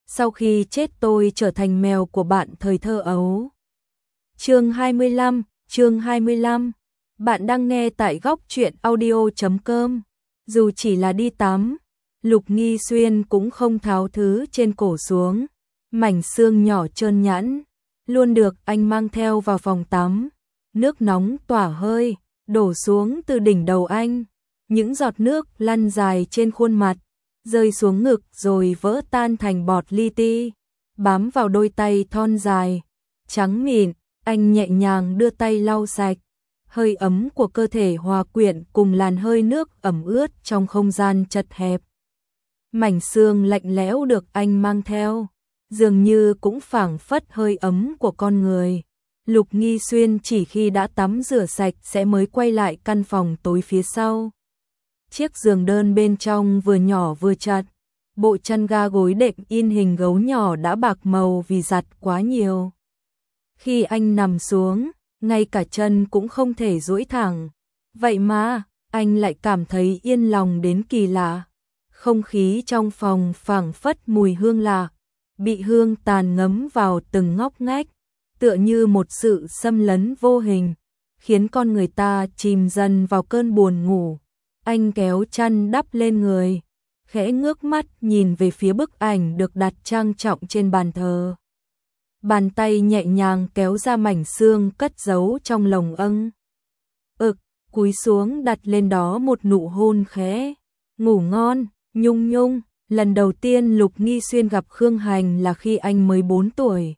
sau khi chết tôi trở thành mèo của bạn thời thơ ấu. Chương 25. Bạn đang nghe tại góc truyện audio.com. Dù chỉ là đi tắm, Lục Nghi Xuyên cũng không tháo thứ trên cổ xuống. Mảnh xương nhỏ trơn nhẵn, luôn được anh mang theo vào phòng tắm. Nước nóng tỏa hơi, đổ xuống từ đỉnh đầu anh. Những giọt nước lăn dài trên khuôn mặt, rơi xuống ngực rồi vỡ tan thành bọt li ti, bám vào đôi tay thon dài, trắng mịn. Anh nhẹ nhàng đưa tay lau sạch, hơi ấm của cơ thể hòa quyện cùng làn hơi nước ẩm ướt trong không gian chật hẹp. Mảnh xương lạnh lẽo được anh mang theo, dường như cũng phảng phất hơi ấm của con người. Lục Nghi Xuyên chỉ khi đã tắm rửa sạch sẽ mới quay lại căn phòng tối phía sau. Chiếc giường đơn bên trong vừa nhỏ vừa chặt, bộ chăn ga gối đệm in hình gấu nhỏ đã bạc màu vì giặt quá nhiều. Khi anh nằm xuống, ngay cả chân cũng không thể duỗi thẳng. Vậy mà, anh lại cảm thấy yên lòng đến kỳ lạ. Không khí trong phòng phảng phất mùi hương lạ, bị hương tàn ngấm vào từng ngóc ngách, tựa như một sự xâm lấn vô hình, khiến con người ta chìm dần vào cơn buồn ngủ. Anh kéo chăn đắp lên người, khẽ ngước mắt nhìn về phía bức ảnh được đặt trang trọng trên bàn thờ. Bàn tay nhẹ nhàng kéo ra mảnh xương cất giấu trong lồng âng. Cúi xuống đặt lên đó một nụ hôn khẽ. Ngủ ngon, Nhung Nhung. Lần đầu tiên Lục Nghi Xuyên gặp Khương Hành là khi anh mới 4 tuổi.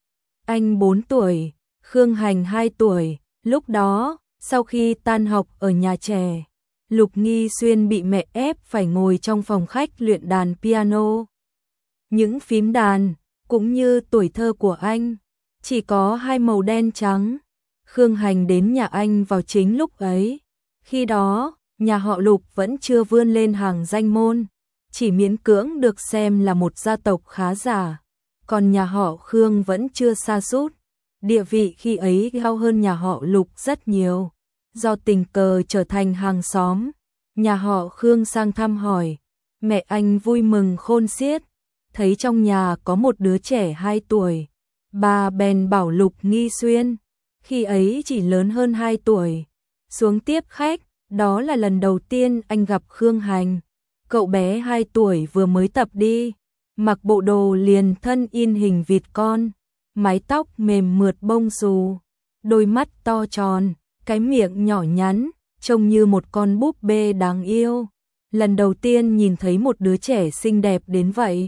Anh 4 tuổi, Khương Hành 2 tuổi. Lúc đó, sau khi tan học ở nhà trẻ, Lục Nghi Xuyên bị mẹ ép phải ngồi trong phòng khách luyện đàn piano. Những phím đàn, cũng như tuổi thơ của anh, chỉ có 2 màu đen trắng. Khương Hành đến nhà anh vào chính lúc ấy. Khi đó, nhà họ Lục vẫn chưa vươn lên hàng danh môn, chỉ miễn cưỡng được xem là một gia tộc khá giả. Còn nhà họ Khương vẫn chưa sa sút, địa vị khi ấy cao hơn nhà họ Lục rất nhiều. Do tình cờ trở thành hàng xóm, nhà họ Khương sang thăm hỏi, mẹ anh vui mừng khôn xiết. Thấy trong nhà có một đứa trẻ 2 tuổi, bà bèn bảo Lục Nghi Xuyên, khi ấy chỉ lớn hơn 2 tuổi, xuống tiếp khách. Đó là lần đầu tiên anh gặp Khương Hành. Cậu bé 2 tuổi vừa mới tập đi, mặc bộ đồ liền thân in hình vịt con, mái tóc mềm mượt bông xù, đôi mắt to tròn, cái miệng nhỏ nhắn, trông như một con búp bê đáng yêu. Lần đầu tiên nhìn thấy một đứa trẻ xinh đẹp đến vậy,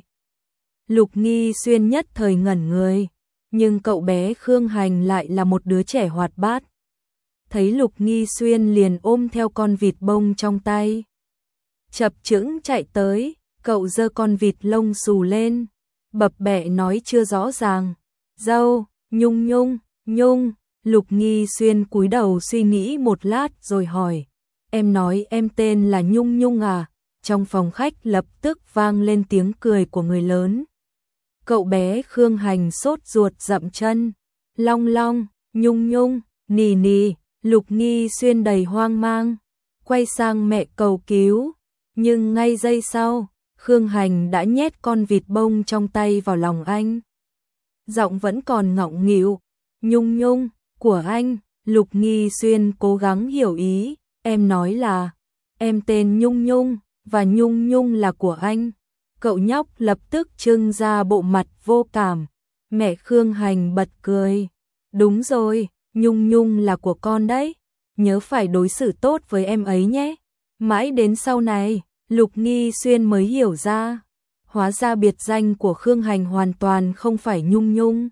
Lục Nghi Xuyên nhất thời ngẩn người, nhưng cậu bé Khương Hành lại là một đứa trẻ hoạt bát. Thấy Lục Nghi Xuyên liền ôm theo con vịt bông trong tay, chập chững chạy tới. Cậu giơ con vịt lông xù lên, bập bẹ nói chưa rõ ràng, dâu, Nhung Nhung, Nhung. Lục Nghi Xuyên cúi đầu suy nghĩ một lát rồi hỏi, em nói em tên là Nhung Nhung à? Trong phòng khách lập tức vang lên tiếng cười của người lớn. Cậu bé Khương Hành sốt ruột dậm chân, long long, Nhung Nhung, nì nì. Lục Nghi Xuyên đầy hoang mang, quay sang mẹ cầu cứu, nhưng ngay giây sau, Khương Hành đã nhét con vịt bông trong tay vào lòng anh. Giọng vẫn còn ngọng nghịu, Nhung Nhung, của anh. Lục Nghi Xuyên cố gắng hiểu ý, em nói là, em tên Nhung Nhung, và Nhung Nhung là của anh. Cậu nhóc lập tức trưng ra bộ mặt vô cảm. Mẹ Khương Hành bật cười, đúng rồi, Nhung Nhung là của con đấy, nhớ phải đối xử tốt với em ấy nhé. Mãi đến sau này, Lục Nghi Xuyên mới hiểu ra, hóa ra biệt danh của Khương Hành hoàn toàn không phải Nhung Nhung.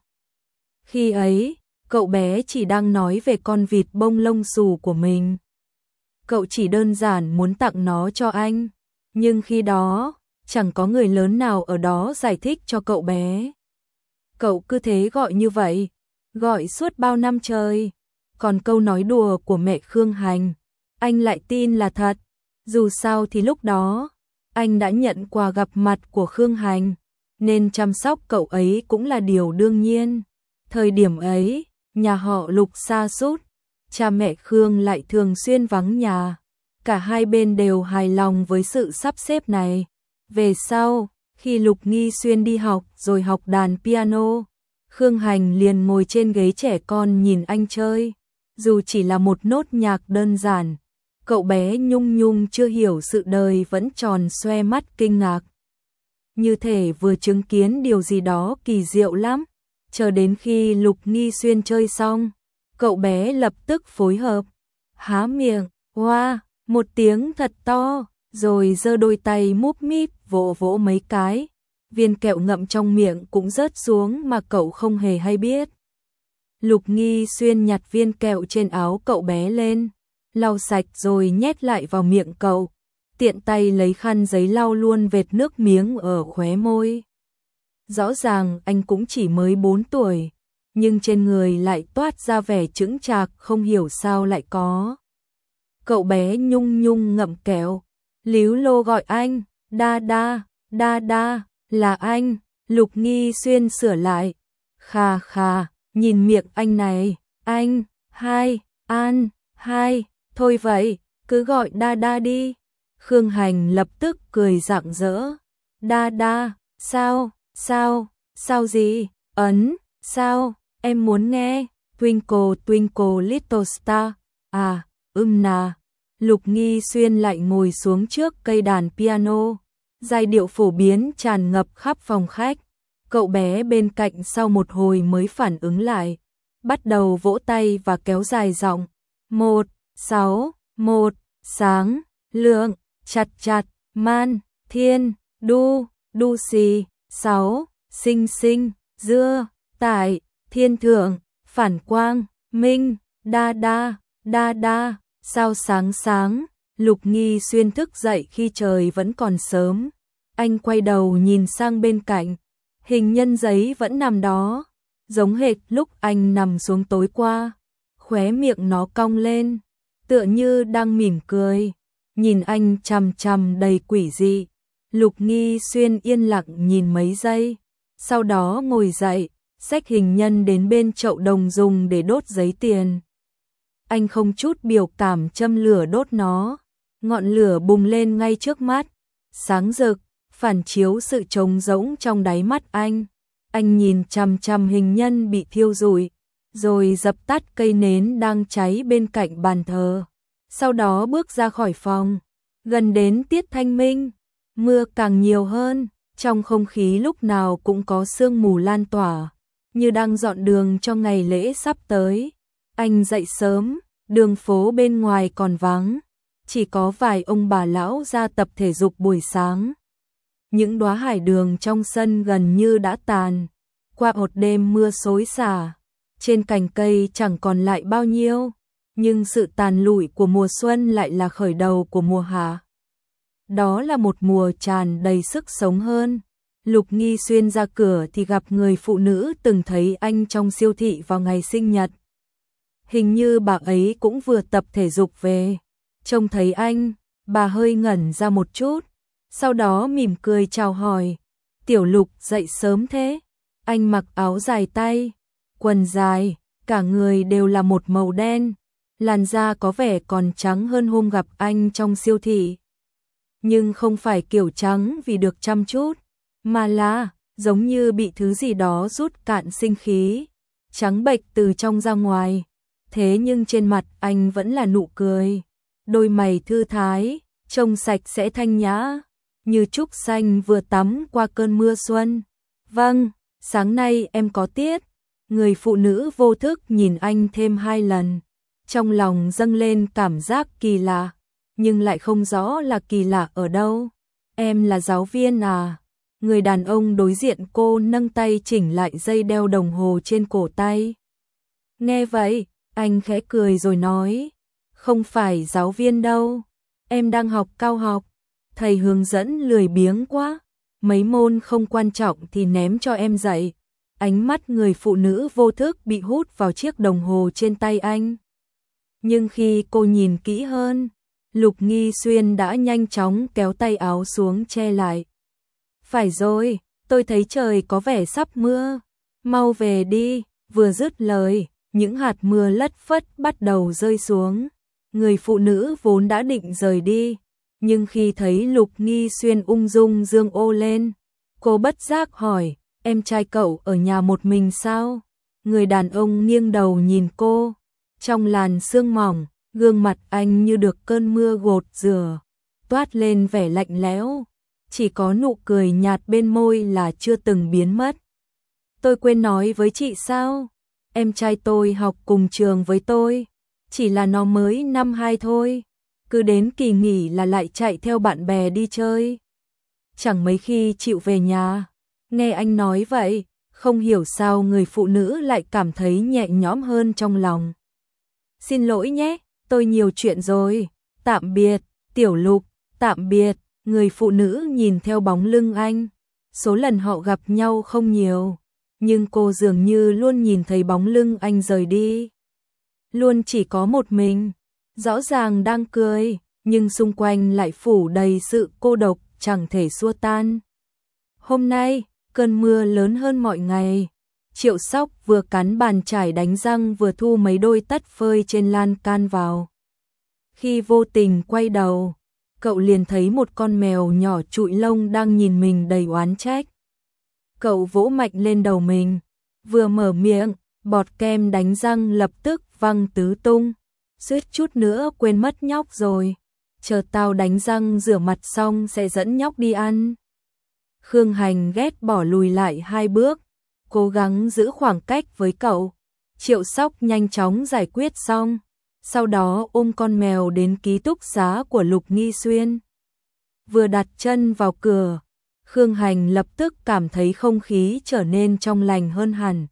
Khi ấy, cậu bé chỉ đang nói về con vịt bông lông xù của mình. Cậu chỉ đơn giản muốn tặng nó cho anh, nhưng khi đó, chẳng có người lớn nào ở đó giải thích cho cậu bé. Cậu cứ thế gọi như vậy, gọi suốt bao năm trời. Còn câu nói đùa của mẹ Khương Hành, anh lại tin là thật. Dù sao thì lúc đó, anh đã nhận quà gặp mặt của Khương Hành, nên chăm sóc cậu ấy cũng là điều đương nhiên. Thời điểm ấy, nhà họ Lục sa sút, cha mẹ Khương lại thường xuyên vắng nhà. Cả hai bên đều hài lòng với sự sắp xếp này. Về sau, Khi Lục Nghi Xuyên đi học rồi học đàn piano, Khương Hành liền ngồi trên ghế trẻ con nhìn anh chơi. Dù chỉ là một nốt nhạc đơn giản, cậu bé Nhung Nhung chưa hiểu sự đời vẫn tròn xoe mắt kinh ngạc. Như thể vừa chứng kiến điều gì đó kỳ diệu lắm. Chờ đến khi Lục Nghi Xuyên chơi xong, cậu bé lập tức phối hợp, há miệng, hoa, một tiếng thật to, rồi giơ đôi tay múp míp vỗ vỗ mấy cái. Viên kẹo ngậm trong miệng cũng rớt xuống mà cậu không hề hay biết. Lục Nghi Xuyên nhặt viên kẹo trên áo cậu bé lên, lau sạch rồi nhét lại vào miệng cậu, tiện tay lấy khăn giấy lau luôn vệt nước miếng ở khóe môi. Rõ ràng anh cũng chỉ mới 4 tuổi, nhưng trên người lại toát ra vẻ chững chạc không hiểu sao lại có. Cậu bé Nhung Nhung ngậm kẹo, líu lô gọi anh, đa đa, là anh. Lục Nghi Xuyên sửa lại, khà khà, nhìn miệng anh này, anh, hai, thôi vậy, cứ gọi đa đa đi. Khương Hành lập tức cười rạng rỡ, đa đa, sao gì, sao, em muốn nghe, Twinkle Twinkle Little Star, nà. Lục Nghi Xuyên lại ngồi xuống trước cây đàn piano, giai điệu phổ biến tràn ngập khắp phòng khách. Cậu bé bên cạnh sau một hồi mới phản ứng lại, bắt đầu vỗ tay và kéo dài giọng, 1, 6, 1, sáng, lượng, chặt, man, thiên, đu xì, 6, sinh, dưa, tại, thiên thượng, phản quang, minh, đa, sao sáng. Lục Nghi Xuyên thức dậy khi trời vẫn còn sớm. Anh quay đầu nhìn sang bên cạnh, hình nhân giấy vẫn nằm đó, giống hệt lúc anh nằm xuống tối qua. Khóe miệng nó cong lên, tựa như đang mỉm cười, nhìn anh chằm chằm đầy quỷ dị. Lục Nghi Xuyên yên lặng nhìn mấy giây, sau đó ngồi dậy, xách hình nhân đến bên chậu đồng dùng để đốt giấy tiền. Anh không chút biểu cảm châm lửa đốt nó, ngọn lửa bùng lên ngay trước mắt, sáng rực, phản chiếu sự trống rỗng trong đáy mắt anh. Anh nhìn chằm chằm hình nhân bị thiêu rụi, rồi dập tắt cây nến đang cháy bên cạnh bàn thờ. Sau đó bước ra khỏi phòng, gần đến tiết thanh minh, mưa càng nhiều hơn, trong không khí lúc nào cũng có sương mù lan tỏa, như đang dọn đường cho ngày lễ sắp tới. Anh dậy sớm, đường phố bên ngoài còn vắng, chỉ có vài ông bà lão ra tập thể dục buổi sáng. Những đóa hải đường trong sân gần như đã tàn, qua một đêm mưa xối xả, trên cành cây chẳng còn lại bao nhiêu, nhưng sự tàn lụi của mùa xuân lại là khởi đầu của mùa hạ. Đó là một mùa tràn đầy sức sống hơn. Lục Nghi Xuyên ra cửa thì gặp người phụ nữ từng thấy anh trong siêu thị vào ngày sinh nhật. Hình như bà ấy cũng vừa tập thể dục về. Trông thấy anh, bà hơi ngẩn ra một chút, sau đó mỉm cười chào hỏi. Tiểu Lục dậy sớm thế. Anh mặc áo dài tay, quần dài, cả người đều là một màu đen, làn da có vẻ còn trắng hơn hôm gặp anh trong siêu thị. Nhưng không phải kiểu trắng vì được chăm chút, mà là giống như bị thứ gì đó rút cạn sinh khí, trắng bệch từ trong ra ngoài. Thế nhưng trên mặt anh vẫn là nụ cười, đôi mày thư thái, trông sạch sẽ thanh nhã, như trúc xanh vừa tắm qua cơn mưa xuân. Vâng, sáng nay em có tiết. Người phụ nữ vô thức nhìn anh thêm 2 lần, trong lòng dâng lên cảm giác kỳ lạ, nhưng lại không rõ là kỳ lạ ở đâu. Em là giáo viên à? Người đàn ông đối diện cô nâng tay chỉnh lại dây đeo đồng hồ trên cổ tay. Nghe vậy, anh khẽ cười rồi nói, không phải giáo viên đâu, em đang học cao học, thầy hướng dẫn lười biếng quá, mấy môn không quan trọng thì ném cho em dạy. Ánh mắt người phụ nữ vô thức bị hút vào chiếc đồng hồ trên tay anh. Nhưng khi cô nhìn kỹ hơn, Lục Nghi Xuyên đã nhanh chóng kéo tay áo xuống che lại. Phải rồi, tôi thấy trời có vẻ sắp mưa, mau về đi. Vừa dứt lời, những hạt mưa lất phất bắt đầu rơi xuống. Người phụ nữ vốn đã định rời đi, nhưng khi thấy Lục Nghi Xuyên ung dung dương ô lên, Cô bất giác hỏi, em trai cậu ở nhà một mình sao? Người đàn ông nghiêng đầu nhìn cô, trong làn sương mỏng, gương mặt anh như được cơn mưa gột rửa, toát lên vẻ lạnh lẽo, chỉ có nụ cười nhạt bên môi là chưa từng biến mất. Tôi quên nói với chị sao? Em trai tôi học cùng trường với tôi, chỉ là nó mới năm 2 thôi, cứ đến kỳ nghỉ là lại chạy theo bạn bè đi chơi. Chẳng mấy khi chịu về nhà. Nghe anh nói vậy, không hiểu sao người phụ nữ lại cảm thấy nhẹ nhõm hơn trong lòng. Xin lỗi nhé, tôi nhiều chuyện rồi, tạm biệt, Tiểu Lục, tạm biệt. Người phụ nữ nhìn theo bóng lưng anh, số lần họ gặp nhau không nhiều, nhưng cô dường như luôn nhìn thấy bóng lưng anh rời đi. Luôn chỉ có một mình, rõ ràng đang cười, nhưng xung quanh lại phủ đầy sự cô độc chẳng thể xua tan. Hôm nay, cơn mưa lớn hơn mọi ngày. Triệu Sóc vừa cắn bàn chải đánh răng vừa thu mấy đôi tất phơi trên lan can vào. Khi vô tình quay đầu, cậu liền thấy một con mèo nhỏ trụi lông đang nhìn mình đầy oán trách. Cậu vỗ mạnh lên đầu mình, vừa mở miệng, bọt kem đánh răng lập tức văng tứ tung. Suýt chút nữa quên mất nhóc rồi. Chờ tao đánh răng rửa mặt xong sẽ dẫn nhóc đi ăn. Khương Hành ghét bỏ lùi lại 2 bước, cố gắng giữ khoảng cách với cậu. Triệu Sóc nhanh chóng giải quyết xong, sau đó ôm con mèo đến ký túc xá của Lục Nghi Xuyên. Vừa đặt chân vào cửa, Khương Hành lập tức cảm thấy không khí trở nên trong lành hơn hẳn.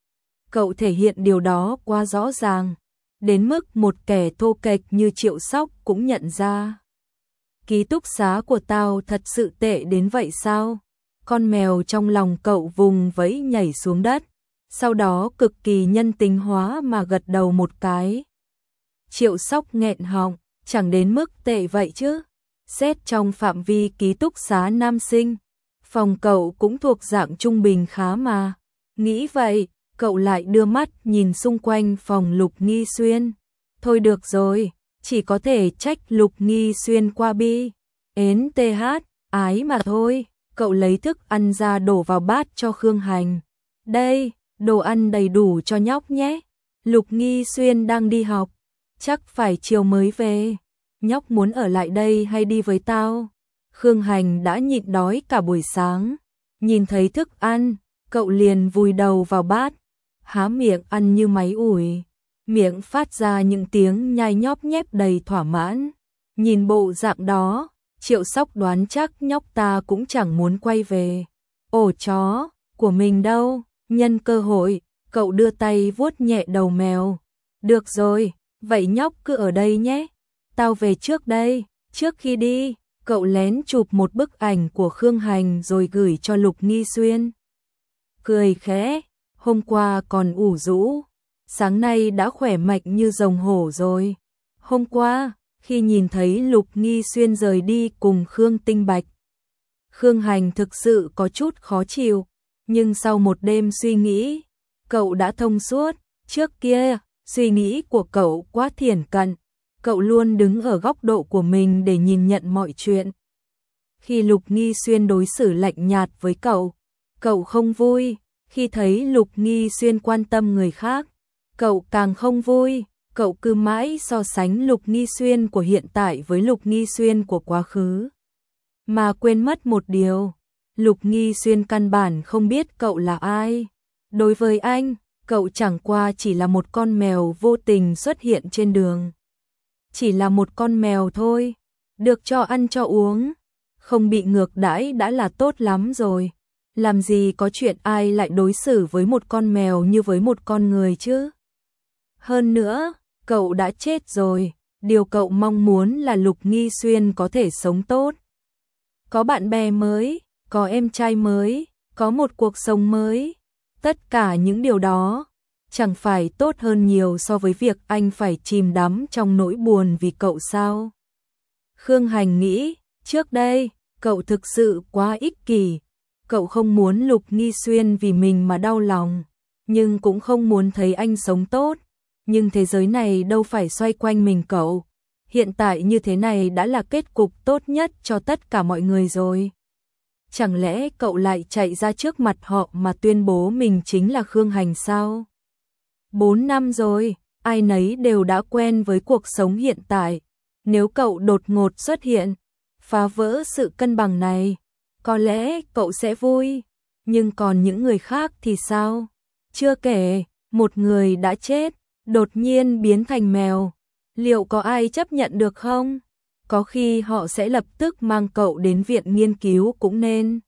Cậu thể hiện điều đó quá rõ ràng, đến mức một kẻ thô kệch như Triệu Sóc cũng nhận ra. Ký túc xá của tao thật sự tệ đến vậy sao? Con mèo trong lòng cậu vùng vẫy nhảy xuống đất, sau đó cực kỳ nhân tính hóa mà gật đầu một cái. Triệu Sóc nghẹn họng, chẳng đến mức tệ vậy chứ. Xét trong phạm vi ký túc xá nam sinh, phòng cậu cũng thuộc dạng trung bình khá mà. Nghĩ vậy, cậu lại đưa mắt nhìn xung quanh phòng Lục Nghi Xuyên. Thôi được rồi, chỉ có thể trách Lục Nghi Xuyên qua bi. Ến TH, ái mà thôi. Cậu lấy thức ăn ra đổ vào bát cho Khương Hành. Đây, đồ ăn đầy đủ cho nhóc nhé. Lục Nghi Xuyên đang đi học, chắc phải chiều mới về. Nhóc muốn ở lại đây hay đi với tao? Khương Hành đã nhịn đói cả buổi sáng. Nhìn thấy thức ăn, cậu liền vùi đầu vào bát, há miệng ăn như máy ủi. Miệng phát ra những tiếng nhai nhóp nhép đầy thỏa mãn. Nhìn bộ dạng đó, Triệu Sóc đoán chắc nhóc ta cũng chẳng muốn quay về. Ổ chó của mình đâu? Nhân cơ hội, cậu đưa tay vuốt nhẹ đầu mèo. Được rồi, vậy nhóc cứ ở đây nhé. Tao về trước đây. Trước khi đi, cậu lén chụp một bức ảnh của Khương Hành rồi gửi cho Lục Nghi Xuyên. Cười khẽ, hôm qua còn ủ rũ, sáng nay đã khỏe mạnh như rồng hổ rồi. Hôm qua, khi nhìn thấy Lục Nghi Xuyên rời đi cùng Khương Tinh Bạch, Khương Hành thực sự có chút khó chịu, nhưng sau một đêm suy nghĩ, cậu đã thông suốt. Trước kia, suy nghĩ của cậu quá thiển cận, cậu luôn đứng ở góc độ của mình để nhìn nhận mọi chuyện. Khi Lục Nghi Xuyên đối xử lạnh nhạt với cậu, cậu không vui. Khi thấy Lục Nghi Xuyên quan tâm người khác, cậu càng không vui. Cậu cứ mãi so sánh Lục Nghi Xuyên của hiện tại với Lục Nghi Xuyên của quá khứ, mà quên mất một điều, Lục Nghi Xuyên căn bản không biết cậu là ai. Đối với anh, cậu chẳng qua chỉ là một con mèo vô tình xuất hiện trên đường. Chỉ là một con mèo thôi, được cho ăn cho uống, không bị ngược đãi đã là tốt lắm rồi. Làm gì có chuyện ai lại đối xử với một con mèo như với một con người chứ? Hơn nữa, cậu đã chết rồi, điều cậu mong muốn là Lục Nghi Xuyên có thể sống tốt. Có bạn bè mới, có em trai mới, có một cuộc sống mới. Tất cả những điều đó chẳng phải tốt hơn nhiều so với việc anh phải chìm đắm trong nỗi buồn vì cậu sao? Khương Hành nghĩ, trước đây, cậu thực sự quá ích kỷ. Cậu không muốn Lục Nghi Xuyên vì mình mà đau lòng, nhưng cũng không muốn thấy anh sống tốt. Nhưng thế giới này đâu phải xoay quanh mình cậu. Hiện tại như thế này đã là kết cục tốt nhất cho tất cả mọi người rồi. Chẳng lẽ cậu lại chạy ra trước mặt họ mà tuyên bố mình chính là Khương Hành sao? 4 năm rồi, ai nấy đều đã quen với cuộc sống hiện tại. Nếu cậu đột ngột xuất hiện, phá vỡ sự cân bằng này, có lẽ cậu sẽ vui. Nhưng còn những người khác thì sao? Chưa kể, một người đã chết, đột nhiên biến thành mèo. Liệu có ai chấp nhận được không? Có khi họ sẽ lập tức mang cậu đến viện nghiên cứu cũng nên.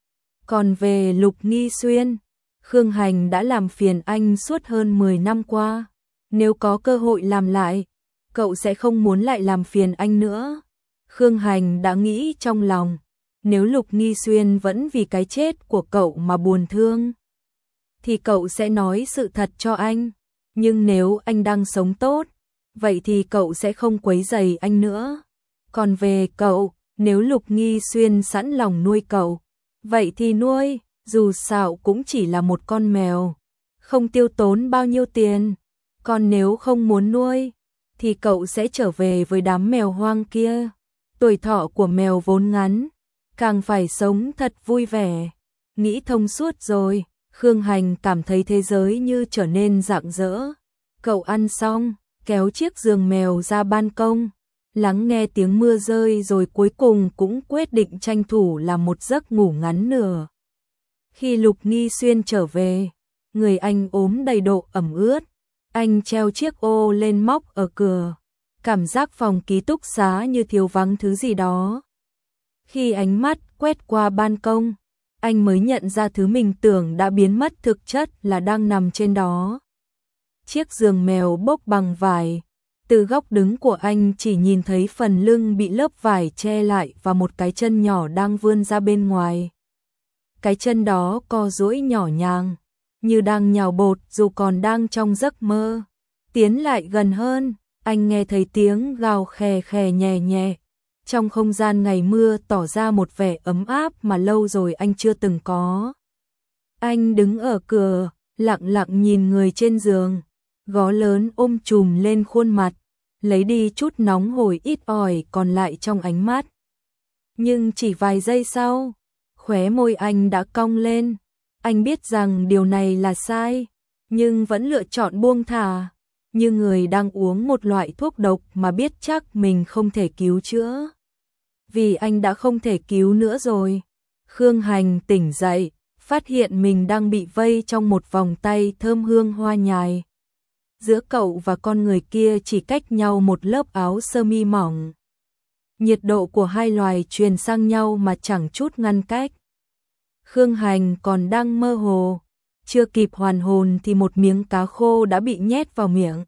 Còn về Lục Nghi Xuyên, Khương Hành đã làm phiền anh suốt hơn 10 năm qua. Nếu có cơ hội làm lại, cậu sẽ không muốn lại làm phiền anh nữa. Khương Hành đã nghĩ trong lòng, nếu Lục Nghi Xuyên vẫn vì cái chết của cậu mà buồn thương, thì cậu sẽ nói sự thật cho anh. Nhưng nếu anh đang sống tốt, vậy thì cậu sẽ không quấy rầy anh nữa. Còn về cậu, nếu Lục Nghi Xuyên sẵn lòng nuôi cậu, vậy thì nuôi, dù sao cũng chỉ là một con mèo, không tiêu tốn bao nhiêu tiền. Còn nếu không muốn nuôi, thì cậu sẽ trở về với đám mèo hoang kia. Tuổi thọ của mèo vốn ngắn, càng phải sống thật vui vẻ. Nghĩ thông suốt rồi, Khương Hành cảm thấy thế giới như trở nên rạng rỡ. Cậu ăn xong, kéo chiếc giường mèo ra ban công, lắng nghe tiếng mưa rơi rồi cuối cùng cũng quyết định tranh thủ làm một giấc ngủ ngắn nửa. Khi Lục Nghi Xuyên trở về, người anh ốm đầy độ ẩm ướt. Anh treo chiếc ô lên móc ở cửa, cảm giác phòng ký túc xá như thiếu vắng thứ gì đó. Khi ánh mắt quét qua ban công, anh mới nhận ra thứ mình tưởng đã biến mất thực chất là đang nằm trên đó. Chiếc giường mèo bốc bằng vải, từ góc đứng của anh chỉ nhìn thấy phần lưng bị lớp vải che lại và một cái chân nhỏ đang vươn ra bên ngoài. Cái chân đó co duỗi nhỏ nhàng, như đang nhào bột dù còn đang trong giấc mơ. Tiến lại gần hơn, anh nghe thấy tiếng gào khè khè nhẹ nhẹ. Trong không gian ngày mưa tỏ ra một vẻ ấm áp mà lâu rồi anh chưa từng có. Anh đứng ở cửa, lặng lặng nhìn người trên giường, gó lớn ôm chùm lên khuôn mặt, lấy đi chút nóng hổi ít ỏi còn lại trong ánh mắt. Nhưng chỉ vài giây sau, khóe môi anh đã cong lên. Anh biết rằng điều này là sai, nhưng vẫn lựa chọn buông thả, như người đang uống một loại thuốc độc mà biết chắc mình không thể cứu chữa. Vì anh đã không thể cứu nữa rồi. Khương Hành tỉnh dậy, phát hiện mình đang bị vây trong một vòng tay thơm hương hoa nhài. Giữa cậu và con người kia chỉ cách nhau một lớp áo sơ mi mỏng. Nhiệt độ của hai loài truyền sang nhau mà chẳng chút ngăn cách. Khương Hành còn đang mơ hồ, chưa kịp hoàn hồn thì một miếng cá khô đã bị nhét vào miệng.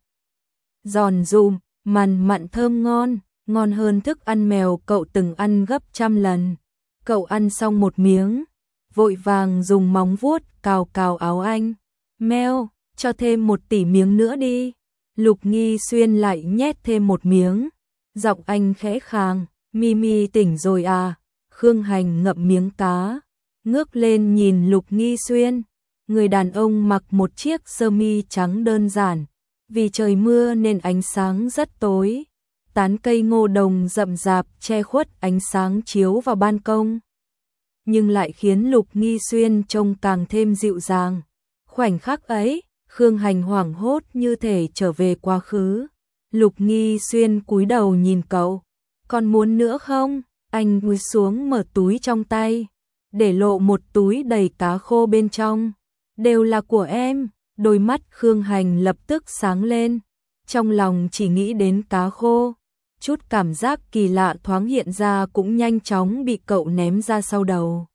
Giòn rụm, mặn mặn thơm ngon, ngon hơn thức ăn mèo cậu từng ăn gấp trăm lần. Cậu ăn xong một miếng, vội vàng dùng móng vuốt cào cào áo anh. Mèo, cho thêm 1 tỷ miếng nữa đi. Lục Nghi Xuyên lại nhét thêm một miếng. Giọng anh khẽ khàng, Mimi tỉnh rồi à? Khương Hành ngậm miếng cá, ngước lên nhìn Lục Nghi Xuyên. Người đàn ông mặc một chiếc sơ mi trắng đơn giản. Vì trời mưa nên ánh sáng rất tối. Tán cây ngô đồng rậm rạp che khuất ánh sáng chiếu vào ban công, nhưng lại khiến Lục Nghi Xuyên trông càng thêm dịu dàng. Khoảnh khắc ấy, Khương Hành hoảng hốt như thể trở về quá khứ. Lục Nghi Xuyên cúi đầu nhìn cậu. Còn muốn nữa không? Anh cúi xuống mở túi trong tay, để lộ một túi đầy cá khô bên trong. Đều là của em. Đôi mắt Khương Hành lập tức sáng lên. Trong lòng chỉ nghĩ đến cá khô. Chút cảm giác kỳ lạ thoáng hiện ra cũng nhanh chóng bị cậu ném ra sau đầu.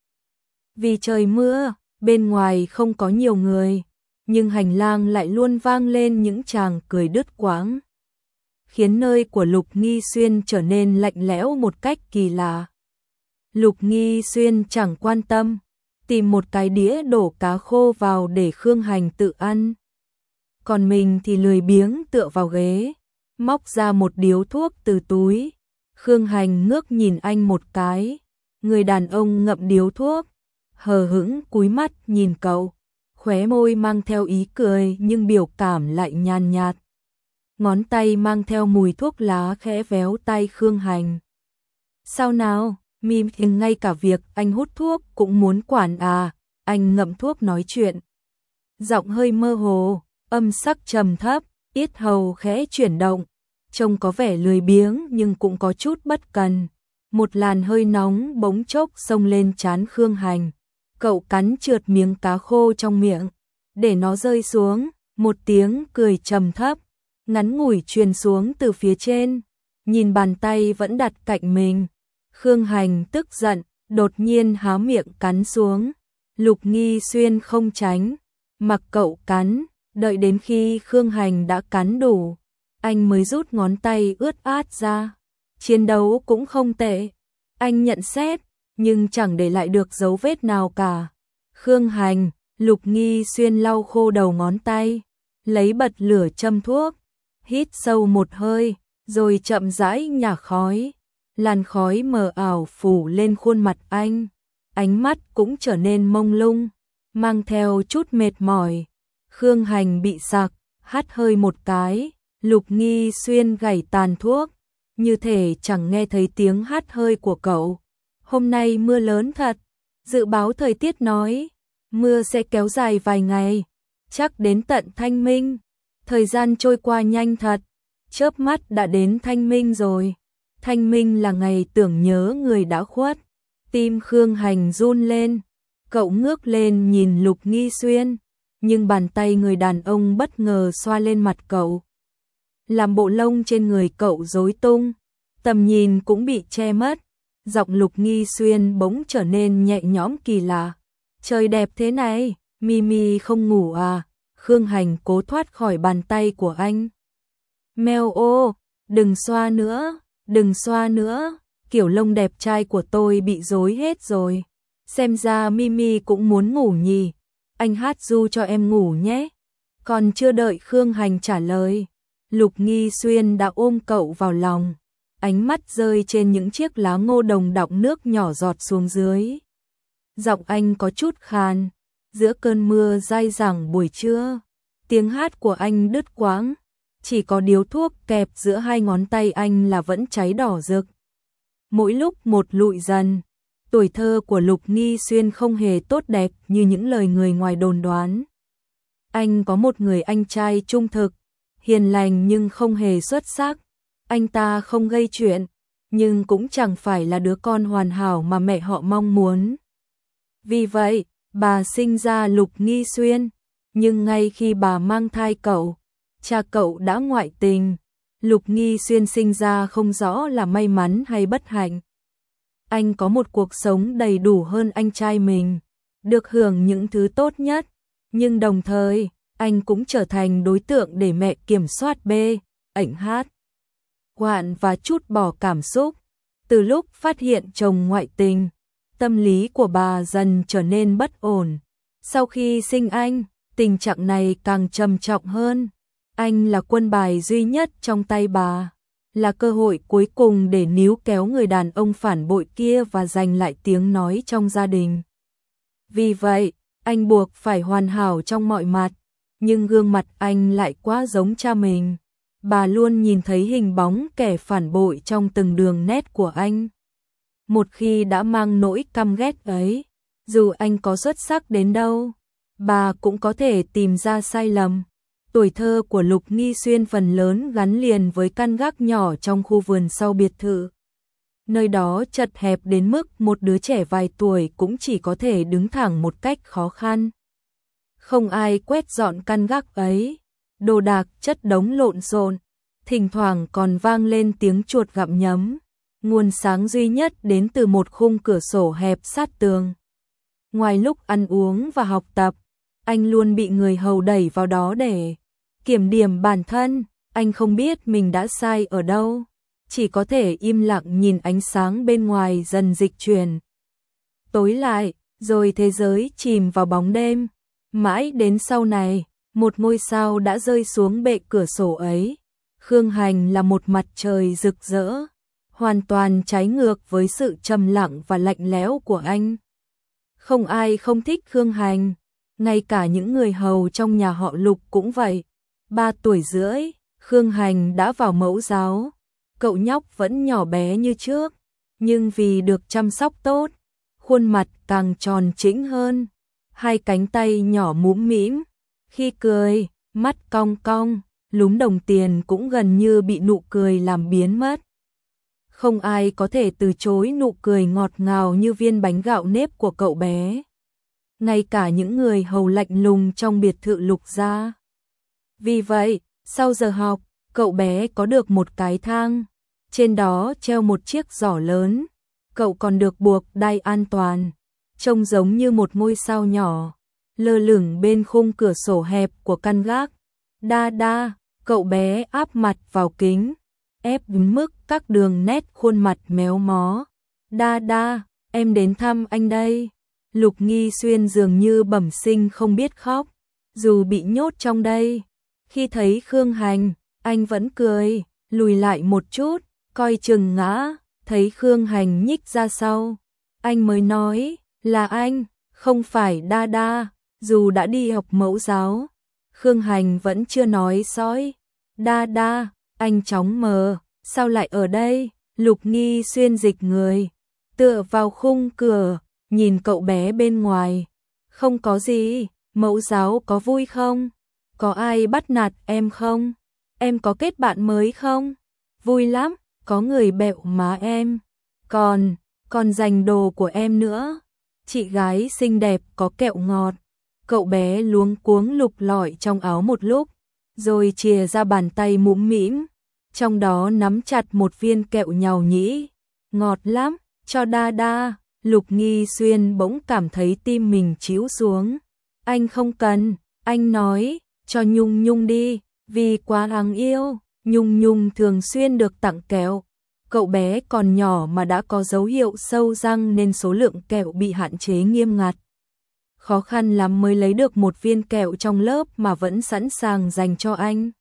Vì trời mưa, bên ngoài không có nhiều người, nhưng hành lang lại luôn vang lên những tràng cười đứt quãng, khiến nơi của Lục Nghi Xuyên trở nên lạnh lẽo một cách kỳ lạ. Lục Nghi Xuyên chẳng quan tâm, tìm một cái đĩa đổ cá khô vào để Khương Hành tự ăn. Còn mình thì lười biếng tựa vào ghế, móc ra một điếu thuốc từ túi. Khương Hành ngước nhìn anh một cái. Người đàn ông ngậm điếu thuốc, hờ hững cúi mắt nhìn cậu, khóe môi mang theo ý cười nhưng biểu cảm lại nhàn nhạt. Ngón tay mang theo mùi thuốc lá khẽ véo tay Khương Hành. Sao nào? Mim ngay cả việc anh hút thuốc cũng muốn quản à, anh ngậm thuốc nói chuyện. Giọng hơi mơ hồ, âm sắc trầm thấp, yết hầu khẽ chuyển động, trông có vẻ lười biếng nhưng cũng có chút bất cần. Một làn hơi nóng bỗng chốc xông lên trán Khương Hành. Cậu cắn trượt miếng cá khô trong miệng, để nó rơi xuống, một tiếng cười trầm thấp, ngắn ngủi truyền xuống từ phía trên, nhìn bàn tay vẫn đặt cạnh mình. Khương Hành tức giận, đột nhiên há miệng cắn xuống. Lục Nghi Xuyên không tránh, mặc cậu cắn, đợi đến khi Khương Hành đã cắn đủ, anh mới rút ngón tay ướt át ra. Chiến đấu cũng không tệ, anh nhận xét, nhưng chẳng để lại được dấu vết nào cả. Khương Hành, Lục Nghi Xuyên lau khô đầu ngón tay, lấy bật lửa châm thuốc, hít sâu một hơi, rồi chậm rãi nhả khói. Làn khói mờ ảo phủ lên khuôn mặt anh, ánh mắt cũng trở nên mông lung, mang theo chút mệt mỏi. Khương Hành bị sặc, hắt hơi một cái, Lục Nghi Xuyên gảy tàn thuốc, như thể chẳng nghe thấy tiếng hắt hơi của cậu. Hôm nay mưa lớn thật, dự báo thời tiết nói, mưa sẽ kéo dài vài ngày, chắc đến tận Thanh Minh. Thời gian trôi qua nhanh thật, chớp mắt đã đến Thanh Minh rồi. Thanh Minh là ngày tưởng nhớ người đã khuất. Tim Khương Hành run lên, cậu ngước lên nhìn Lục Nghi Xuyên, nhưng bàn tay người đàn ông bất ngờ xoa lên mặt cậu, làm bộ lông trên người cậu rối tung, tầm nhìn cũng bị che mất. Giọng Lục Nghi Xuyên bỗng trở nên nhẹ nhõm kỳ lạ. Trời đẹp thế này, Mimi không ngủ à? Khương Hành cố thoát khỏi bàn tay của anh. Mèo ô, đừng xoa nữa, đừng xoa nữa, kiểu lông đẹp trai của tôi bị rối hết rồi. Xem ra Mimi cũng muốn ngủ nhỉ, anh hát ru cho em ngủ nhé. Còn chưa đợi Khương Hành trả lời, Lục Nghi Xuyên đã ôm cậu vào lòng, ánh mắt rơi trên những chiếc lá ngô đồng đọng nước nhỏ giọt xuống dưới. Giọng anh có chút khàn, giữa cơn mưa dai dẳng buổi trưa, tiếng hát của anh đứt quãng, chỉ có điếu thuốc kẹp giữa hai ngón tay anh là vẫn cháy đỏ rực. Mỗi lúc một lụi dần, tuổi thơ của Lục Nghi Xuyên không hề tốt đẹp như những lời người ngoài đồn đoán. Anh có một người anh trai trung thực, hiền lành nhưng không hề xuất sắc. Anh ta không gây chuyện, nhưng cũng chẳng phải là đứa con hoàn hảo mà mẹ họ mong muốn. Vì vậy, bà sinh ra Lục Nghi Xuyên, nhưng ngay khi bà mang thai cậu, cha cậu đã ngoại tình. Lục Nghi Xuyên sinh ra không rõ là may mắn hay bất hạnh. Anh có một cuộc sống đầy đủ hơn anh trai mình, được hưởng những thứ tốt nhất, nhưng đồng thời, anh cũng trở thành đối tượng để mẹ kiểm soát ảnh hát, quạn và trút bỏ cảm xúc. Từ lúc phát hiện chồng ngoại tình, tâm lý của bà dần trở nên bất ổn. Sau khi sinh anh, tình trạng này càng trầm trọng hơn. Anh là quân bài duy nhất trong tay bà, là cơ hội cuối cùng để níu kéo người đàn ông phản bội kia và giành lại tiếng nói trong gia đình. Vì vậy, anh buộc phải hoàn hảo trong mọi mặt, nhưng gương mặt anh lại quá giống cha mình. Bà luôn nhìn thấy hình bóng kẻ phản bội trong từng đường nét của anh. Một khi đã mang nỗi căm ghét ấy, dù anh có xuất sắc đến đâu, bà cũng có thể tìm ra sai lầm. Tuổi thơ của Lục Nghi Xuyên phần lớn gắn liền với căn gác nhỏ trong khu vườn sau biệt thự. Nơi đó chật hẹp đến mức một đứa trẻ vài tuổi cũng chỉ có thể đứng thẳng một cách khó khăn. Không ai quét dọn căn gác ấy, đồ đạc chất đống lộn xộn, thỉnh thoảng còn vang lên tiếng chuột gặm nhấm. Nguồn sáng duy nhất đến từ một khung cửa sổ hẹp sát tường. Ngoài lúc ăn uống và học tập, anh luôn bị người hầu đẩy vào đó để kiểm điểm bản thân. Anh không biết mình đã sai ở đâu, chỉ có thể im lặng nhìn ánh sáng bên ngoài dần dịch chuyển. Tối lại, rồi thế giới chìm vào bóng đêm. Mãi đến sau này, một ngôi sao đã rơi xuống bệ cửa sổ ấy. Khương Hành là một mặt trời rực rỡ, hoàn toàn trái ngược với sự trầm lặng và lạnh lẽo của anh. Không ai không thích Khương Hành, ngay cả những người hầu trong nhà họ Lục cũng vậy. 3 tuổi rưỡi, Khương Hành đã vào mẫu giáo. Cậu nhóc vẫn nhỏ bé như trước, nhưng vì được chăm sóc tốt, khuôn mặt càng tròn trĩnh hơn, hai cánh tay nhỏ mũm mĩm, khi cười, mắt cong cong, lúm đồng tiền cũng gần như bị nụ cười làm biến mất. Không ai có thể từ chối nụ cười ngọt ngào như viên bánh gạo nếp của cậu bé. Ngay cả những người hầu lạnh lùng trong biệt thự Lục gia. Vì vậy, sau giờ học, cậu bé có được một cái thang, trên đó treo một chiếc giỏ lớn, cậu còn được buộc đai an toàn, trông giống như một ngôi sao nhỏ, lơ lửng bên khung cửa sổ hẹp của căn gác. Đa đa, cậu bé áp mặt vào kính, ép mức các đường nét khuôn mặt méo mó. Đa đa, em đến thăm anh đây. Lục Nghi Xuyên dường như bẩm sinh không biết khóc, dù bị nhốt trong đây. Khi thấy Khương Hành, anh vẫn cười, lùi lại một chút, coi chừng ngã, thấy Khương Hành nhích ra sau. Anh mới nói, là anh, không phải Đa đa, dù đã đi học mẫu giáo. Khương Hành vẫn chưa nói sói. Đa đa, anh chóng mờ, sao lại ở đây? Lục Nghi Xuyên dịch người, tựa vào khung cửa, nhìn cậu bé bên ngoài. Không có gì, mẫu giáo có vui không? Có ai bắt nạt em không? Em có kết bạn mới không? Vui lắm, có người bẹo má em. Còn giành đồ của em nữa. Chị gái xinh đẹp có kẹo ngọt. Cậu bé luống cuống lục lọi trong áo một lúc, rồi chìa ra bàn tay mũm mĩm, trong đó nắm chặt một viên kẹo nhàu nhĩ. Ngọt lắm, cho Đa đa. Lục Nghi Xuyên bỗng cảm thấy tim mình trĩu xuống. Anh không cần, anh nói, cho Nhung Nhung đi, vì quá đáng yêu. Nhung Nhung thường xuyên được tặng kẹo. Cậu bé còn nhỏ mà đã có dấu hiệu sâu răng nên số lượng kẹo bị hạn chế nghiêm ngặt. Khó khăn lắm mới lấy được một viên kẹo trong lớp mà vẫn sẵn sàng dành cho anh.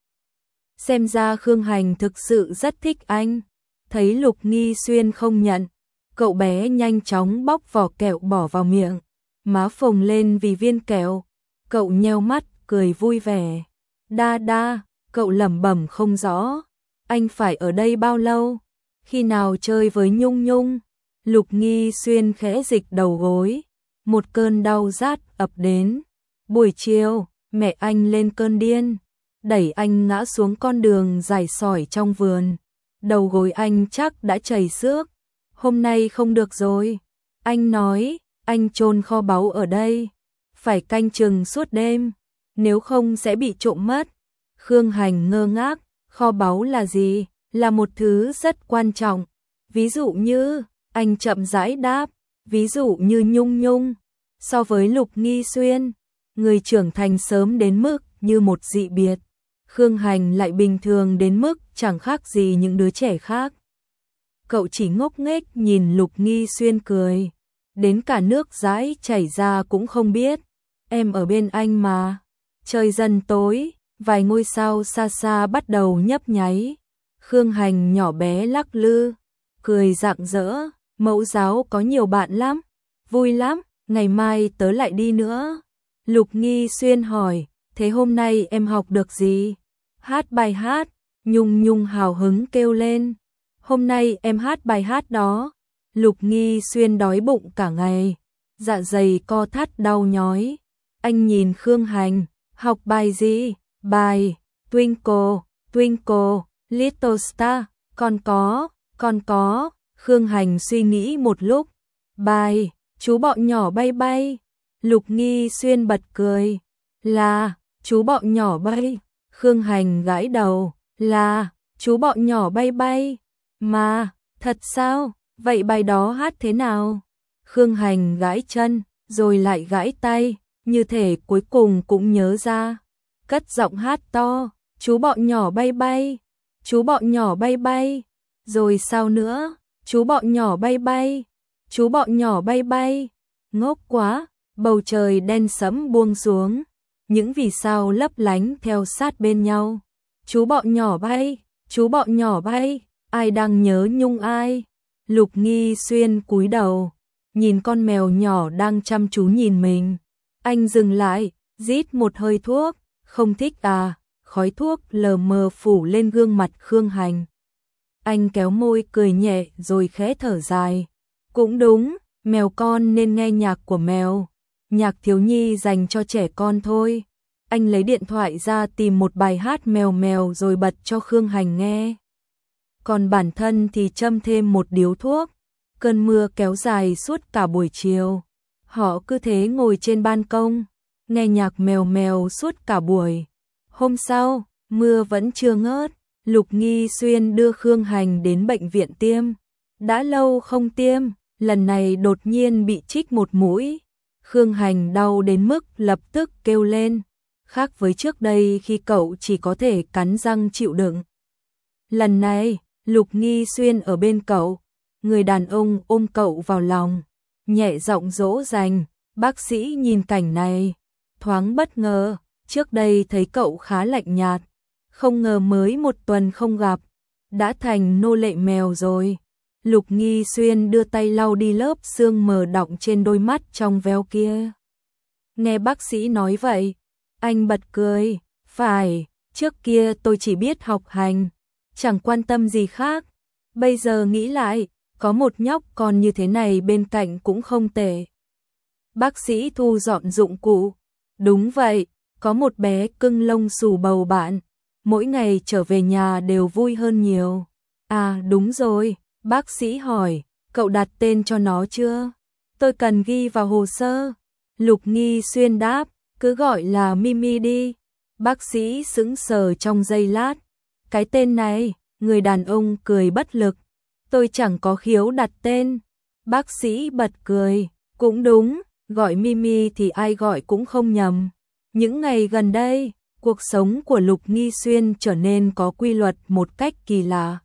Xem ra Khương Hành thực sự rất thích anh. Thấy Lục Nghi Xuyên không nhận, cậu bé nhanh chóng bóc vỏ kẹo bỏ vào miệng, má phồng lên vì viên kẹo. Cậu nheo mắt, cười vui vẻ. Đa đa, cậu lẩm bẩm không rõ. Anh phải ở đây bao lâu? Khi nào chơi với Nhung Nhung? Lục Nghi Xuyên khẽ dịch đầu gối. Một cơn đau rát ập đến. Buổi chiều, mẹ anh lên cơn điên, đẩy anh ngã xuống con đường dài sỏi trong vườn. Đầu gối anh chắc đã chảy xước. Hôm nay không được rồi. Anh nói, anh chôn kho báu ở đây, phải canh chừng suốt đêm, nếu không sẽ bị trộm mất. Khương Hành ngơ ngác, kho báu là gì? Là một thứ rất quan trọng. Ví dụ như, anh chậm rãi đáp, ví dụ như Nhung Nhung. So với Lục Nghi Xuyên, người trưởng thành sớm đến mức như một dị biệt. Khương Hành lại bình thường đến mức chẳng khác gì những đứa trẻ khác. Cậu chỉ ngốc nghếch nhìn Lục Nghi Xuyên cười, đến cả nước dãi chảy ra cũng không biết. Em ở bên anh mà. Trời dần tối, vài ngôi sao xa xa bắt đầu nhấp nháy. Khương Hành nhỏ bé lắc lư, cười rạng rỡ. Mẫu giáo có nhiều bạn lắm, vui lắm, ngày mai tớ lại đi nữa. Lục Nghi Xuyên hỏi, thế hôm nay em học được gì? Hát bài hát. Nhung Nhung hào hứng kêu lên. Hôm nay em hát bài hát đó. Lục Nghi Xuyên đói bụng cả ngày, dạ dày co thắt đau nhói. Anh nhìn Khương Hành, học bài gì? Bài Twinkle, Twinkle, Little Star. Còn có. Khương Hành suy nghĩ một lúc. Bài Chú bọ nhỏ bay bay. Lục Nghi Xuyên bật cười. Là Chú bọ nhỏ bay. Khương Hành gãi đầu. Là Chú bọ nhỏ bay bay. Mà, thật sao? Vậy bài đó hát thế nào? Khương Hành gãi chân, rồi lại gãi tay, như thể cuối cùng cũng nhớ ra. Cất giọng hát to, chú bọ nhỏ bay bay, chú bọ nhỏ bay bay. Rồi sao nữa? Chú bọ nhỏ bay bay, chú bọ nhỏ bay bay. Ngốc quá, bầu trời đen sẫm buông xuống, những vì sao lấp lánh theo sát bên nhau. Chú bọ nhỏ bay, chú bọ nhỏ bay, ai đang nhớ nhung ai? Lục Nghi Xuyên cúi đầu, nhìn con mèo nhỏ đang chăm chú nhìn mình. Anh dừng lại, rít một hơi thuốc, không thích à? Khói thuốc lờ mờ phủ lên gương mặt Khương Hành. Anh kéo môi cười nhẹ rồi khẽ thở dài. Cũng đúng, mèo con nên nghe nhạc của mèo. Nhạc thiếu nhi dành cho trẻ con thôi. Anh lấy điện thoại ra tìm một bài hát mèo mèo rồi bật cho Khương Hành nghe. Còn bản thân thì châm thêm một điếu thuốc. Cơn mưa kéo dài suốt cả buổi chiều. Họ cứ thế ngồi trên ban công, nghe nhạc mèo mèo suốt cả buổi. Hôm sau, mưa vẫn chưa ngớt, Lục Nghi Xuyên đưa Khương Hành đến bệnh viện tiêm. Đã lâu không tiêm, lần này đột nhiên bị trích một mũi. Khương Hành đau đến mức lập tức kêu lên, khác với trước đây khi cậu chỉ có thể cắn răng chịu đựng. Lần này, Lục Nghi Xuyên ở bên cậu, người đàn ông ôm cậu vào lòng, nhẹ giọng dỗ dành. Bác sĩ nhìn cảnh này, thoáng bất ngờ, trước đây thấy cậu khá lạnh nhạt, không ngờ mới một tuần không gặp, đã thành nô lệ mèo rồi. Lục Nghi Xuyên đưa tay lau đi lớp sương mờ đọng trên đôi mắt trong veo kia. Nghe bác sĩ nói vậy, anh bật cười, phải, trước kia tôi chỉ biết học hành, chẳng quan tâm gì khác. Bây giờ nghĩ lại, có một nhóc con như thế này bên cạnh cũng không tệ. Bác sĩ thu dọn dụng cụ. Đúng vậy, có một bé cưng lông xù bầu bạn, mỗi ngày trở về nhà đều vui hơn nhiều. À đúng rồi, bác sĩ hỏi, cậu đặt tên cho nó chưa? Tôi cần ghi vào hồ sơ. Lục Nghi Xuyên đáp, cứ gọi là Mimi đi. Bác sĩ sững sờ trong giây lát. Cái tên này, người đàn ông cười bất lực. Tôi chẳng có khiếu đặt tên. Bác sĩ bật cười, cũng đúng, gọi Mimi thì ai gọi cũng không nhầm. Những ngày gần đây, cuộc sống của Lục Nghi Xuyên trở nên có quy luật một cách kỳ lạ.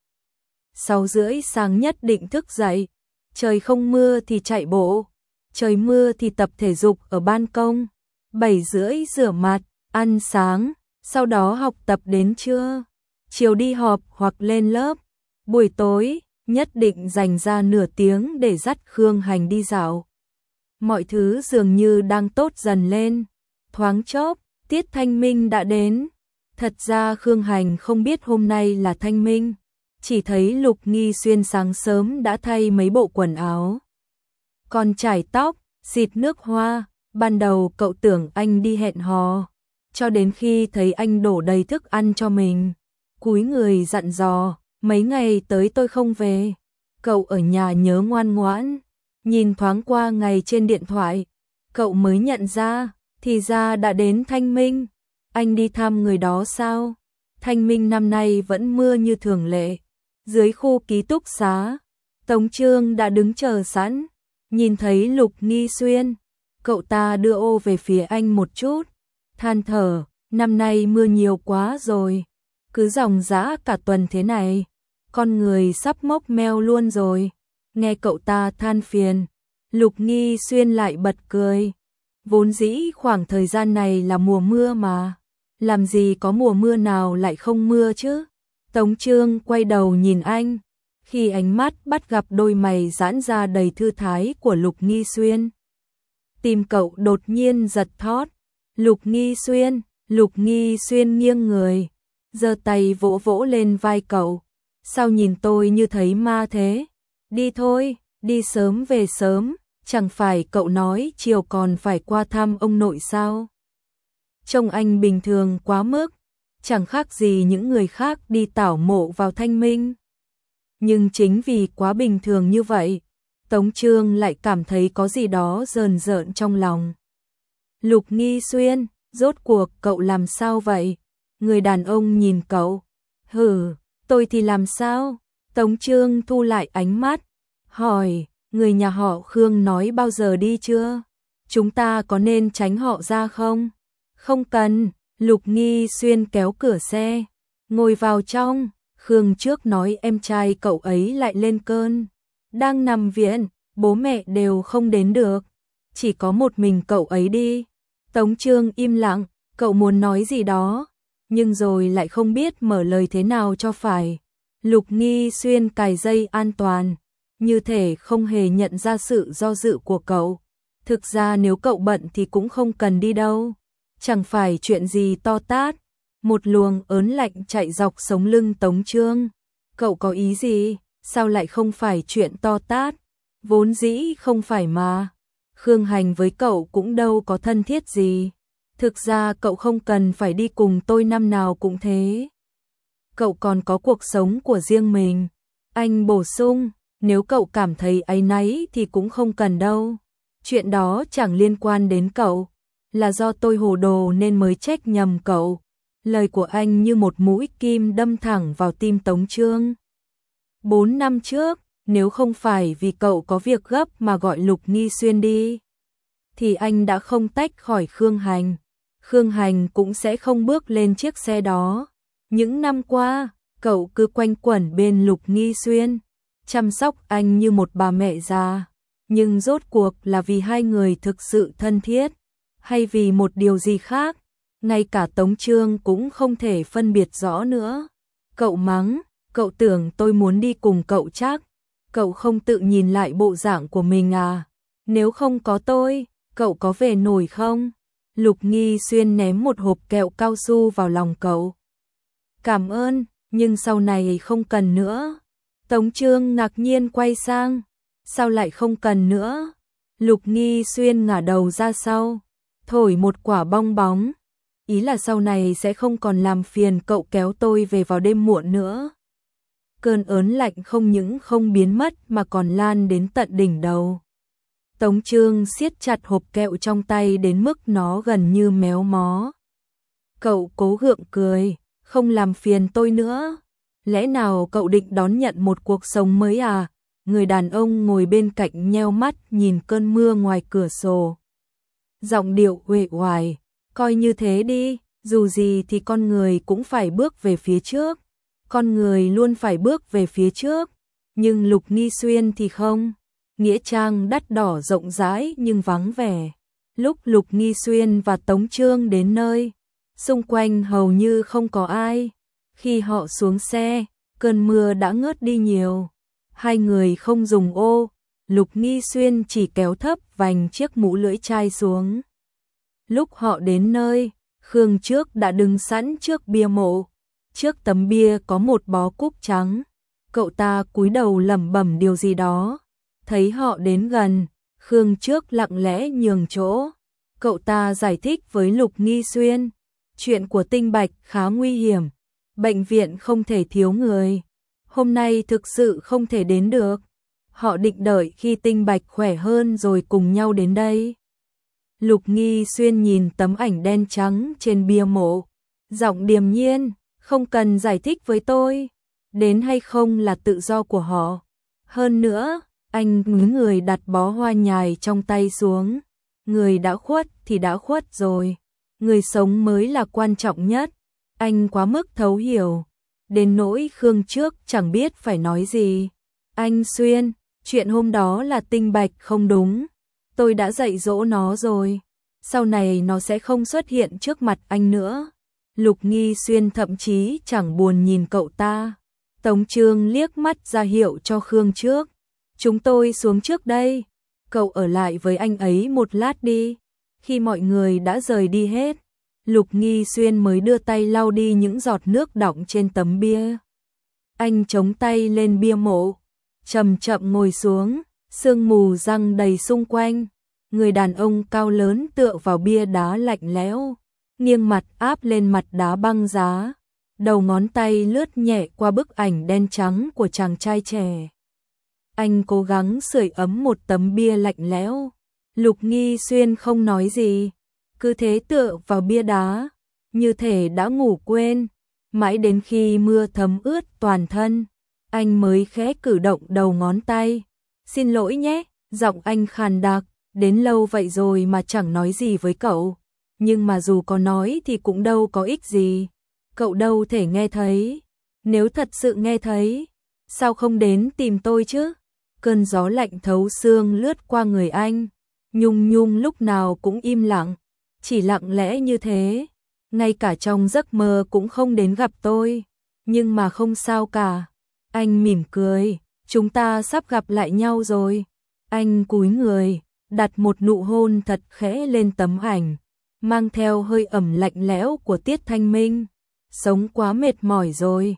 6:30 sáng nhất định thức dậy, trời không mưa thì chạy bộ, trời mưa thì tập thể dục ở ban công, 7:30 rửa mặt, ăn sáng, sau đó học tập đến trưa, chiều đi họp hoặc lên lớp, buổi tối nhất định dành ra nửa tiếng để dắt Khương Hành đi dạo. Mọi thứ dường như đang tốt dần lên, thoáng chốc, tiết thanh minh đã đến. Thật ra Khương Hành không biết hôm nay là thanh minh, chỉ thấy Lục Nghi Xuyên sáng sớm đã thay mấy bộ quần áo, còn chải tóc, xịt nước hoa. Ban đầu cậu tưởng anh đi hẹn hò, cho đến khi thấy anh đổ đầy thức ăn cho mình, cúi người dặn dò, mấy ngày tới tôi không về, cậu ở nhà nhớ ngoan ngoãn. Nhìn thoáng qua ngày trên điện thoại, cậu mới nhận ra, thì ra đã đến thanh minh. Anh đi thăm người đó sao? Thanh minh năm nay vẫn mưa như thường lệ. Dưới khu ký túc xá, Tống Trương đã đứng chờ sẵn, nhìn thấy Lục Nghi Xuyên, cậu ta đưa ô về phía anh một chút, than thở, năm nay mưa nhiều quá rồi, cứ ròng rã cả tuần thế này, con người sắp mốc meo luôn rồi. Nghe cậu ta than phiền, Lục Nghi Xuyên lại bật cười. Vốn dĩ khoảng thời gian này là mùa mưa mà, làm gì có mùa mưa nào lại không mưa chứ? Tống Trương quay đầu nhìn anh, khi ánh mắt bắt gặp đôi mày giãn ra đầy thư thái của Lục Nghi Xuyên. Tim cậu đột nhiên giật thót. Lục Nghi Xuyên nghiêng người, giơ tay vỗ vỗ lên vai cậu. Sao nhìn tôi như thấy ma thế? Đi thôi, đi sớm về sớm, chẳng phải cậu nói chiều còn phải qua thăm ông nội sao? Trông anh bình thường quá mức, chẳng khác gì những người khác đi tảo mộ vào thanh minh. Nhưng chính vì quá bình thường như vậy, Tống Trương lại cảm thấy có gì đó rờn rợn trong lòng. Lục Nghi Xuyên, rốt cuộc cậu làm sao vậy? Người đàn ông nhìn cậu. Hử, tôi thì làm sao? Tống Trương thu lại ánh mắt, hỏi, người nhà họ Khương nói bao giờ đi chưa? Chúng ta có nên tránh họ ra không? Không cần, Lục Nghi Xuyên kéo cửa xe, ngồi vào trong. Khương trước nói em trai cậu ấy lại lên cơn, đang nằm viện, bố mẹ đều không đến được, chỉ có một mình cậu ấy đi. Tống Trương im lặng, cậu muốn nói gì đó, nhưng rồi lại không biết mở lời thế nào cho phải. Lục Nghi Xuyên cài dây an toàn, như thể không hề nhận ra sự do dự của cậu. Thực ra nếu cậu bận thì cũng không cần đi đâu, chẳng phải chuyện gì to tát. Một luồng ớn lạnh chạy dọc sống lưng Tống Trương, Cậu có ý gì? Sao lại không phải chuyện to tát? Vốn dĩ không phải mà. Khương Hành với cậu cũng đâu có thân thiết gì. Thực ra cậu không cần phải đi cùng tôi năm nào cũng thế. Cậu còn có cuộc sống của riêng mình. Anh bổ sung, nếu cậu cảm thấy áy náy thì cũng không cần đâu. Chuyện đó chẳng liên quan đến cậu. Là do tôi hồ đồ nên mới trách nhầm cậu. Lời của anh như một mũi kim đâm thẳng vào tim Tống Chương. 4 năm trước, nếu không phải vì cậu có việc gấp mà gọi Lục Nghi Xuyên đi, thì anh đã không tách khỏi Khương Hành. Khương Hành cũng sẽ không bước lên chiếc xe đó. Những năm qua, cậu cứ quanh quẩn bên Lục Nghi Xuyên, chăm sóc anh như một bà mẹ già. Nhưng rốt cuộc là vì hai người thực sự thân thiết, hay vì một điều gì khác, ngay cả Tống Chương cũng không thể phân biệt rõ nữa. Cậu mắng, cậu tưởng tôi muốn đi cùng cậu chắc, cậu không tự nhìn lại bộ dạng của mình à? Nếu không có tôi, cậu có về nổi không? Lục Nghi Xuyên ném một hộp kẹo cao su vào lòng cậu. Cảm ơn, nhưng sau này không cần nữa. Tống Chương ngạc nhiên quay sang, sao lại không cần nữa? Lục Nghi Xuyên ngả đầu ra sau, thổi một quả bong bóng. Ý là sau này sẽ không còn làm phiền cậu kéo tôi về vào đêm muộn nữa. Cơn ớn lạnh không những không biến mất mà còn lan đến tận đỉnh đầu. Tống Chương siết chặt hộp kẹo trong tay đến mức nó gần như méo mó. Cậu cố gượng cười, không làm phiền tôi nữa. Lẽ nào cậu định đón nhận một cuộc sống mới à? Người đàn ông ngồi bên cạnh nheo mắt nhìn cơn mưa ngoài cửa sổ. Giọng điệu uể oải, coi như thế đi, dù gì thì con người cũng phải bước về phía trước. Con người luôn phải bước về phía trước, nhưng Lục Nghi Xuyên thì không. Nghĩa trang đắt đỏ rộng rãi nhưng vắng vẻ. Lúc Lục Nghi Xuyên và Tống Chương đến nơi, xung quanh hầu như không có ai. Khi họ xuống xe, cơn mưa đã ngớt đi nhiều. Hai người không dùng ô, Lục Nghi Xuyên chỉ kéo thấp vành chiếc mũ lưỡi chai xuống. Lúc họ đến nơi, Khương Trước đã đứng sẵn trước bia mộ. Trước tấm bia có một bó cúc trắng. Cậu ta cúi đầu lẩm bẩm điều gì đó. Thấy họ đến gần, Khương Trước lặng lẽ nhường chỗ. Cậu ta giải thích với Lục Nghi Xuyên, chuyện của Tinh Bạch khá nguy hiểm, bệnh viện không thể thiếu người. Hôm nay thực sự không thể đến được. Họ định đợi khi Tinh Bạch khỏe hơn rồi cùng nhau đến đây. Lục Nghi Xuyên nhìn tấm ảnh đen trắng trên bia mộ, giọng điềm nhiên, không cần giải thích với tôi. Đến hay không là tự do của họ. Hơn nữa, anh ngứ người đặt bó hoa nhài trong tay xuống. Người đã khuất thì đã khuất rồi. Người sống mới là quan trọng nhất. Anh quá mức thấu hiểu. Đến nỗi Khương Trước chẳng biết phải nói gì. Anh Xuyên, chuyện hôm đó là Tinh Bạch không đúng. Tôi đã dạy dỗ nó rồi. Sau này nó sẽ không xuất hiện trước mặt anh nữa. Lục Nghi Xuyên thậm chí chẳng buồn nhìn cậu ta. Tống Chương liếc mắt ra hiệu cho Khương Trước. Chúng tôi xuống trước đây. Cậu ở lại với anh ấy một lát đi. Khi mọi người đã rời đi hết, Lục Nghi Xuyên mới đưa tay lau đi những giọt nước đọng trên tấm bia. Anh chống tay lên bia mộ, chậm chậm ngồi xuống, sương mù giăng đầy xung quanh. Người đàn ông cao lớn tựa vào bia đá lạnh lẽo, nghiêng mặt áp lên mặt đá băng giá. Đầu ngón tay lướt nhẹ qua bức ảnh đen trắng của chàng trai trẻ. Anh cố gắng sưởi ấm một tấm bia lạnh lẽo. Lục Nghi Xuyên không nói gì, cứ thế tựa vào bia đá, như thể đã ngủ quên. Mãi đến khi mưa thấm ướt toàn thân, anh mới khẽ cử động đầu ngón tay. Xin lỗi nhé, giọng anh khàn đặc, đến lâu vậy rồi mà chẳng nói gì với cậu. Nhưng mà dù có nói thì cũng đâu có ích gì. Cậu đâu thể nghe thấy. Nếu thật sự nghe thấy, sao không đến tìm tôi chứ? Cơn gió lạnh thấu xương lướt qua người anh. Nhung Nhung lúc nào cũng im lặng, chỉ lặng lẽ như thế. Ngay cả trong giấc mơ cũng không đến gặp tôi. Nhưng mà không sao cả. Anh mỉm cười, chúng ta sắp gặp lại nhau rồi. Anh cúi người, đặt một nụ hôn thật khẽ lên tấm ảnh, mang theo hơi ẩm lạnh lẽo của tiết thanh minh. Sống quá mệt mỏi rồi.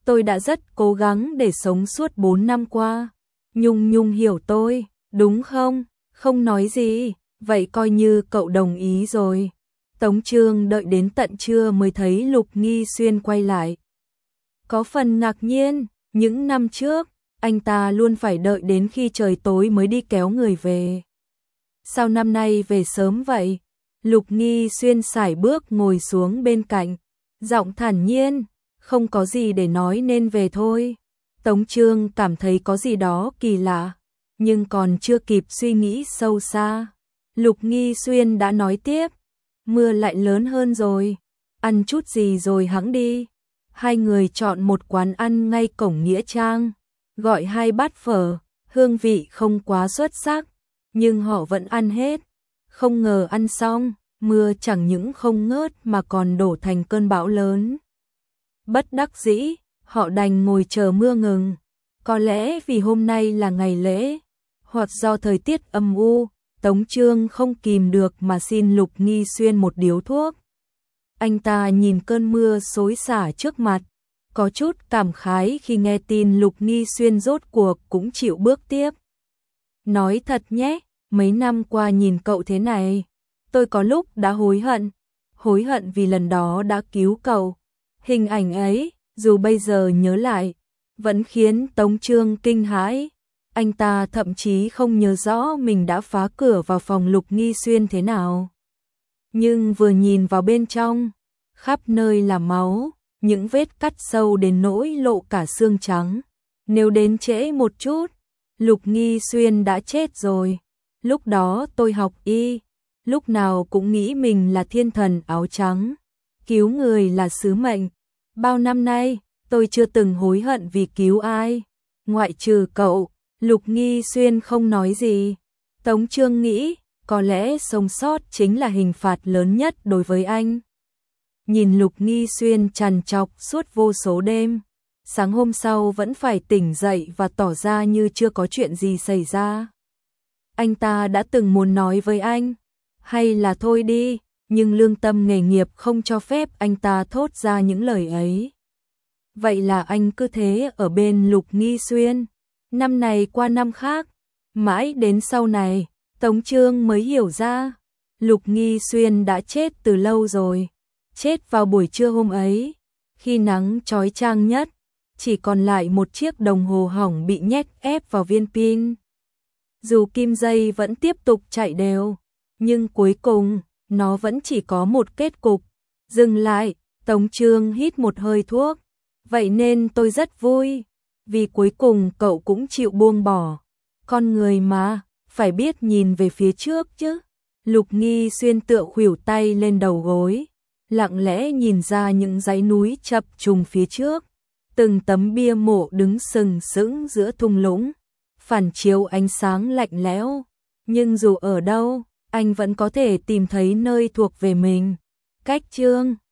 tôi đã rất cố gắng để sống suốt 4 năm qua. Nhung Nhung hiểu tôi, đúng không? Không nói gì, vậy coi như cậu đồng ý rồi. Tống Chương đợi đến tận trưa mới thấy Lục Nghi Xuyên quay lại. Có phần ngạc nhiên, những năm trước, anh ta luôn phải đợi đến khi trời tối mới đi kéo người về. Sao năm nay về sớm vậy? Lục Nghi Xuyên sải bước ngồi xuống bên cạnh, giọng thản nhiên, không có gì để nói nên về thôi. Tống Chương cảm thấy có gì đó kỳ lạ, nhưng còn chưa kịp suy nghĩ sâu xa. Lục Nghi Xuyên đã nói tiếp, mưa lại lớn hơn rồi, ăn chút gì rồi hẵng đi. Hai người chọn một quán ăn ngay cổng Nghĩa Trang, gọi 2 bát phở, hương vị không quá xuất sắc, nhưng họ vẫn ăn hết. Không ngờ ăn xong, mưa chẳng những không ngớt mà còn đổ thành cơn bão lớn. Bất đắc dĩ, họ đành ngồi chờ mưa ngừng. Có lẽ vì hôm nay là ngày lễ, hoặc do thời tiết âm u, Tống Chương không kìm được mà xin Lục Nghi Xuyên một điếu thuốc. Anh ta nhìn cơn mưa xối xả trước mặt, có chút cảm khái khi nghe tin Lục Nghi Xuyên rốt cuộc cũng chịu bước tiếp. Nói thật nhé, mấy năm qua nhìn cậu thế này, tôi có lúc đã hối hận vì lần đó đã cứu cậu. Hình ảnh ấy, dù bây giờ nhớ lại, vẫn khiến Tống Chương kinh hãi. Anh ta thậm chí không nhớ rõ mình đã phá cửa vào phòng Lục Nghi Xuyên thế nào. Nhưng vừa nhìn vào bên trong, khắp nơi là máu, những vết cắt sâu đến nỗi lộ cả xương trắng. Nếu đến trễ một chút, Lục Nghi Xuyên đã chết rồi. Lúc đó tôi học y, lúc nào cũng nghĩ mình là thiên thần áo trắng, cứu người là sứ mệnh. Bao năm nay, tôi chưa từng hối hận vì cứu ai, ngoại trừ cậu. Lục Nghi Xuyên không nói gì. Tống Chương nghĩ, có lẽ sống sót chính là hình phạt lớn nhất đối với anh. Nhìn Lục Nghi Xuyên trằn trọc suốt vô số đêm, sáng hôm sau vẫn phải tỉnh dậy và tỏ ra như chưa có chuyện gì xảy ra. Anh ta đã từng muốn nói với anh, hay là thôi đi, nhưng lương tâm nghề nghiệp không cho phép anh ta thốt ra những lời ấy. Vậy là anh cứ thế ở bên Lục Nghi Xuyên, năm này qua năm khác, mãi đến sau này, Tống Chương mới hiểu ra, Lục Nghi Xuyên đã chết từ lâu rồi, chết vào buổi trưa hôm ấy, khi nắng chói chang nhất, chỉ còn lại một chiếc đồng hồ hỏng bị nhét ép vào viên pin. Dù kim dây vẫn tiếp tục chạy đều, nhưng cuối cùng, nó vẫn chỉ có một kết cục. Dừng lại, Tống Chương hít một hơi thuốc. Vậy nên tôi rất vui, vì cuối cùng cậu cũng chịu buông bỏ. Con người mà, phải biết nhìn về phía trước chứ. Lục Nghi Xuyên tựa khuỷu tay lên đầu gối, lặng lẽ nhìn ra những dãy núi chập trùng phía trước. Từng tấm bia mộ đứng sừng sững giữa thung lũng, phản chiếu ánh sáng lạnh lẽo. Nhưng dù ở đâu, anh vẫn có thể tìm thấy nơi thuộc về mình. Cách Chương